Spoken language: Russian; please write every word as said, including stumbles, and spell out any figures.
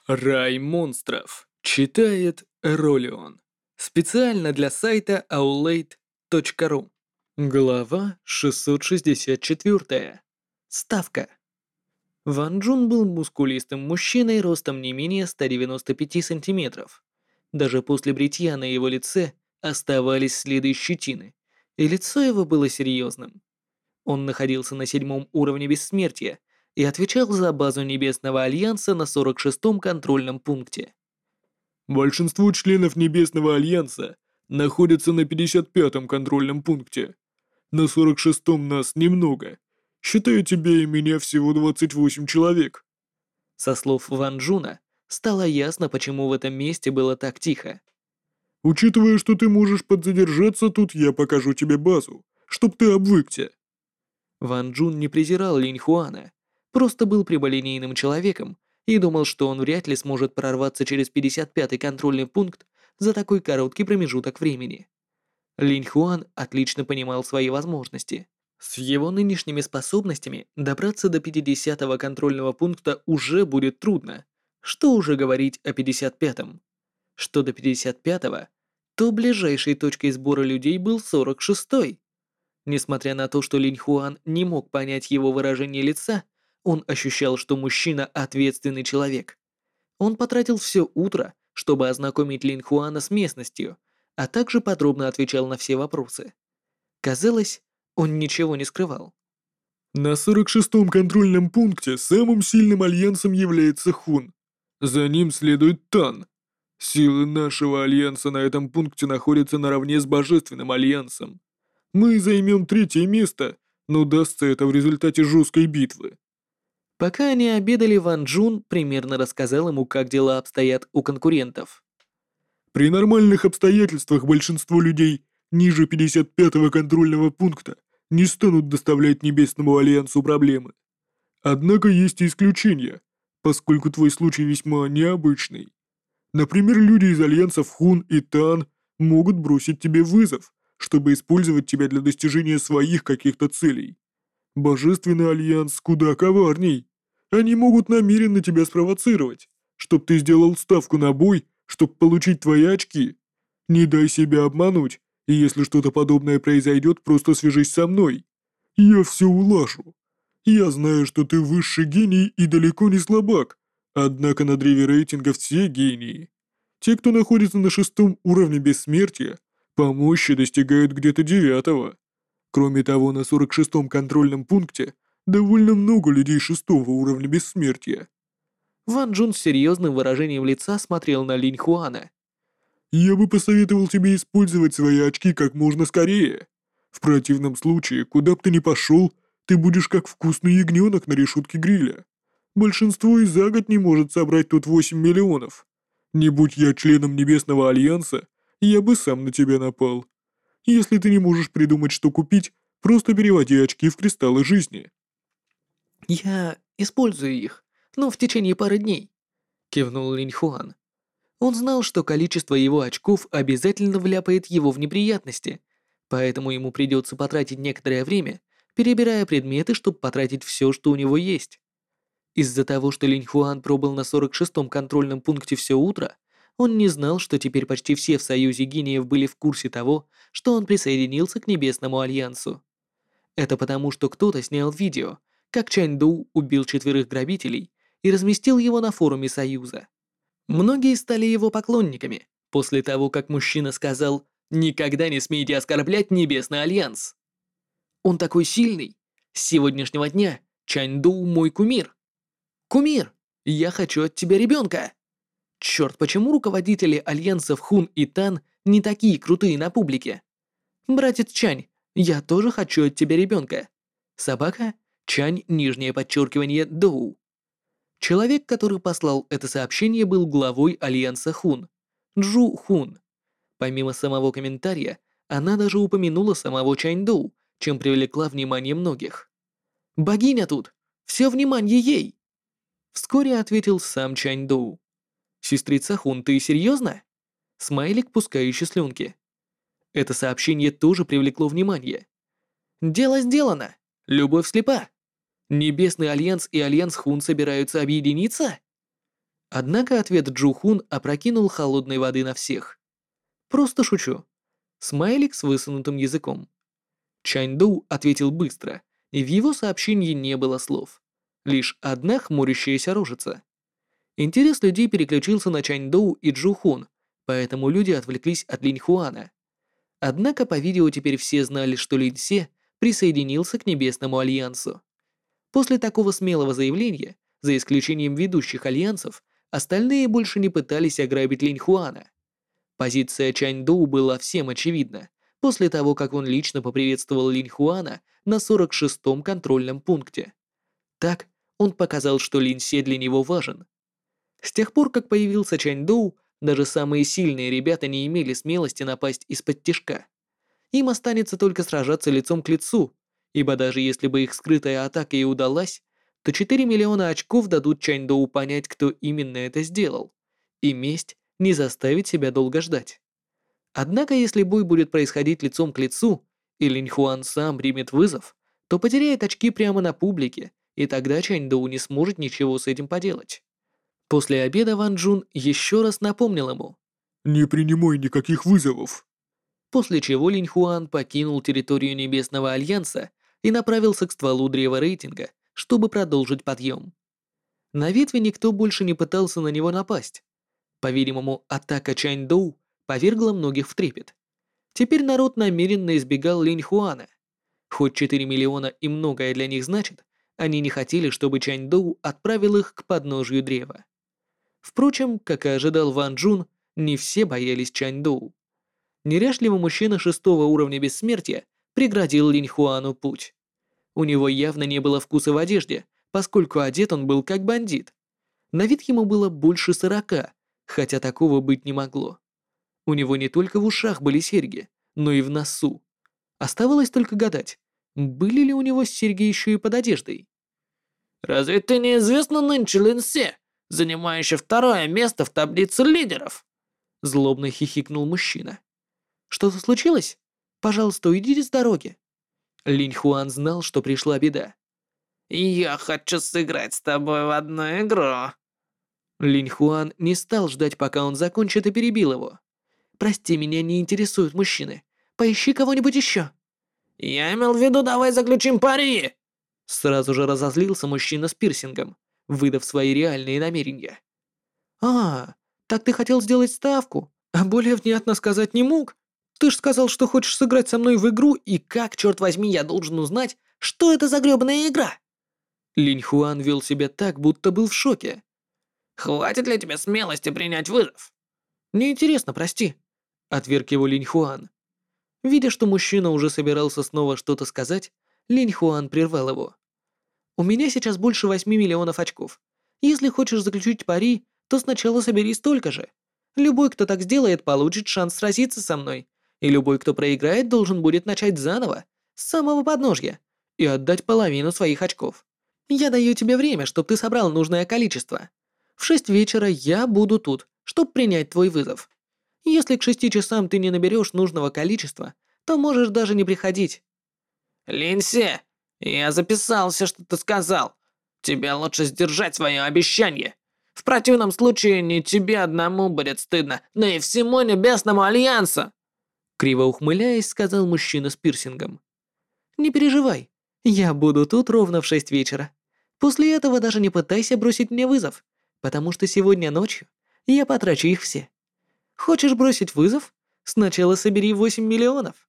Рай монстров. Читает Ролион. Специально для сайта аулейт точка ру. Глава шестьсот шестьдесят четыре. Ставка. Ван Джун был мускулистым мужчиной ростом не менее ста девяноста пяти сантиметров. Даже после бритья на его лице оставались следы щетины, и лицо его было серьезным. Он находился на седьмом уровне бессмертия и отвечал за базу Небесного Альянса на сорок шестом контрольном пункте. Большинство членов Небесного Альянса находятся на пятьдесят пятом контрольном пункте. На сорок шестом нас немного. Считаю тебя и меня всего двадцать восемь человек. Со слов Ван Джуна стало ясно, почему в этом месте было так тихо. Учитывая, что ты можешь подзадержаться тут, я покажу тебе базу, чтоб ты обвыкся. Ван Джун не презирал Линь Хуана, просто был прямолинейным человеком и думал, что он вряд ли сможет прорваться через пятьдесят пятый контрольный пункт за такой короткий промежуток времени. Линь Хуан отлично понимал свои возможности. С его нынешними способностями добраться до пятидесятого контрольного пункта уже будет трудно. Что уже говорить о пятьдесят пятом? Что до пятьдесят пятого, то ближайшей точкой сбора людей был сорок шестой. Несмотря на то, что Линь Хуан не мог понять его выражение лица, он ощущал, что мужчина ответственный человек. Он потратил все утро, чтобы ознакомить Линь Хуана с местностью, а также подробно отвечал на все вопросы. Казалось, он ничего не скрывал. На сорок шестом контрольном пункте самым сильным альянсом является Хун. За ним следует Тан. Силы нашего альянса на этом пункте находятся наравне с Божественным альянсом. Мы займем третье место, но дастся это в результате жесткой битвы. Пока они обедали, Ван Джун примерно рассказал ему, как дела обстоят у конкурентов. При нормальных обстоятельствах большинство людей ниже пятьдесят пятого контрольного пункта не станут доставлять Небесному Альянсу проблемы. Однако есть и исключения, поскольку твой случай весьма необычный. Например, люди из альянсов Хун и Тан могут бросить тебе вызов, чтобы использовать тебя для достижения своих каких-то целей. Божественный Альянс куда коварней. Они могут намеренно тебя спровоцировать, чтоб ты сделал ставку на бой, чтоб получить твои очки. Не дай себя обмануть, и если что-то подобное произойдет, просто свяжись со мной. Я все улажу. Я знаю, что ты высший гений и далеко не слабак, однако на древе рейтинга все гении. Те, кто находится на шестом уровне бессмертия, по мощи достигают где-то девятого. Кроме того, на сорок шестом контрольном пункте довольно много людей шестого уровня бессмертия. Ван Джун с серьезным выражением лица смотрел на Линь Хуана. Я бы посоветовал тебе использовать свои очки как можно скорее. В противном случае, куда бы ты ни пошел, ты будешь как вкусный ягненок на решетке гриля. Большинство и за год не может собрать тут восемь миллионов. Не будь я членом Небесного Альянса, я бы сам на тебя напал. Если ты не можешь придумать, что купить, просто переводи очки в кристаллы жизни. «Я использую их, но в течение пары дней», — кивнул Линь Хуан. Он знал, что количество его очков обязательно вляпает его в неприятности, поэтому ему придется потратить некоторое время, перебирая предметы, чтобы потратить все, что у него есть. Из-за того, что Линь Хуан пробыл на сорок шестом контрольном пункте все утро, он не знал, что теперь почти все в Союзе Гениев были в курсе того, что он присоединился к Небесному Альянсу. Это потому, что кто-то снял видео, как Чань Доу убил четверых грабителей и разместил его на форуме Союза. Многие стали его поклонниками после того, как мужчина сказал «Никогда не смейте оскорблять Небесный Альянс». Он такой сильный. С сегодняшнего дня Чань Доу мой кумир. Кумир, я хочу от тебя ребенка. Черт, почему руководители альянсов Хун и Тан не такие крутые на публике? Братец Чань, я тоже хочу от тебя ребенка. Собака, Чань, нижнее подчеркивание, Доу. Человек, который послал это сообщение, был главой альянса Хун, Джу Хун. Помимо самого комментария, она даже упомянула самого Чань Доу, чем привлекла внимание многих. «Богиня тут! Все внимание ей!» Вскоре ответил сам Чань Доу. «Сестрица Хун, ты серьезно?» Смайлик, пускающий слюнки. Это сообщение тоже привлекло внимание. «Дело сделано! Любовь слепа! Небесный Альянс и Альянс Хун собираются объединиться?» Однако ответ Джухун опрокинул холодной воды на всех. Просто шучу. Смайлик с высунутым языком. Чаньдоу ответил быстро, и в его сообщении не было слов. Лишь одна хмурящаяся рожица. Интерес людей переключился на Чаньдоу и Джухун, поэтому люди отвлеклись от Линьхуана. Однако по видео теперь все знали, что Линьсе присоединился к Небесному Альянсу. После такого смелого заявления, за исключением ведущих альянсов, остальные больше не пытались ограбить Линьхуана. Позиция Чаньдоу была всем очевидна, после того, как он лично поприветствовал Линьхуана на сорок шестом контрольном пункте. Так, он показал, что Линьсе для него важен. С тех пор, как появился Чаньдоу, даже самые сильные ребята не имели смелости напасть из-под тишка. Им останется только сражаться лицом к лицу, ибо даже если бы их скрытая атака и удалась, то четыре миллиона очков дадут Чаньдоу понять, кто именно это сделал, и месть не заставит себя долго ждать. Однако, если бой будет происходить лицом к лицу, и Линьхуан сам примет вызов, то потеряет очки прямо на публике, и тогда Чаньдоу не сможет ничего с этим поделать. После обеда Ван Джун еще раз напомнил ему, «Не принимай никаких вызовов». после чего Линьхуан покинул территорию Небесного Альянса и направился к стволу древа рейтинга, чтобы продолжить подъем. На ветви никто больше не пытался на него напасть. По-видимому, атака Чаньдоу повергла многих в трепет. Теперь народ намеренно избегал Линьхуана. Хоть четыре миллиона и многое для них значит, они не хотели, чтобы Чаньдоу отправил их к подножию древа. Впрочем, как и ожидал Ван Джун, не все боялись Чаньдоу. Неряшливый мужчина шестого уровня бессмертия преградил Линьхуану путь. У него явно не было вкуса в одежде, поскольку одет он был как бандит. На вид ему было больше сорока, хотя такого быть не могло. У него не только в ушах были серьги, но и в носу. Оставалось только гадать, были ли у него серьги еще и под одеждой. «Разве ты неизвестна нынче Линьсе, занимающий второе место в таблице лидеров?» Злобно хихикнул мужчина. «Что-то случилось? Пожалуйста, уйдите с дороги». Линьхуан знал, что пришла беда. «Я хочу сыграть с тобой в одну игру». Линьхуан не стал ждать, пока он закончит, и перебил его. «Прости, меня не интересуют мужчины. Поищи кого-нибудь еще». «Я имел в виду, давай заключим пари!» Сразу же разозлился мужчина с пирсингом, выдав свои реальные намерения. «А, так ты хотел сделать ставку, а более внятно сказать не мог? Ты ж сказал, что хочешь сыграть со мной в игру, и как, черт возьми, я должен узнать, что это за грёбаная игра?» Линьхуан вел себя так, будто был в шоке. «Хватит ли тебе смелости принять вызов?» «Неинтересно, прости», — отверг его Линьхуан. Видя, что мужчина уже собирался снова что-то сказать, Линьхуан прервал его. «У меня сейчас больше восьми миллионов очков. Если хочешь заключить пари, то сначала собери столько же. Любой, кто так сделает, получит шанс сразиться со мной, и любой, кто проиграет, должен будет начать заново, с самого подножья, и отдать половину своих очков. Я даю тебе время, чтобы ты собрал нужное количество. В шесть вечера я буду тут, чтобы принять твой вызов. Если к шести часам ты не наберешь нужного количества, то можешь даже не приходить». «Линьсе, я записал все, что ты сказал. Тебе лучше сдержать свое обещание. В противном случае не тебе одному будет стыдно, но и всему Небесному Альянсу!» Криво ухмыляясь, сказал мужчина с пирсингом. «Не переживай, я буду тут ровно в шесть вечера. После этого даже не пытайся бросить мне вызов, потому что сегодня ночью я потрачу их все. Хочешь бросить вызов? Сначала собери восемь миллионов».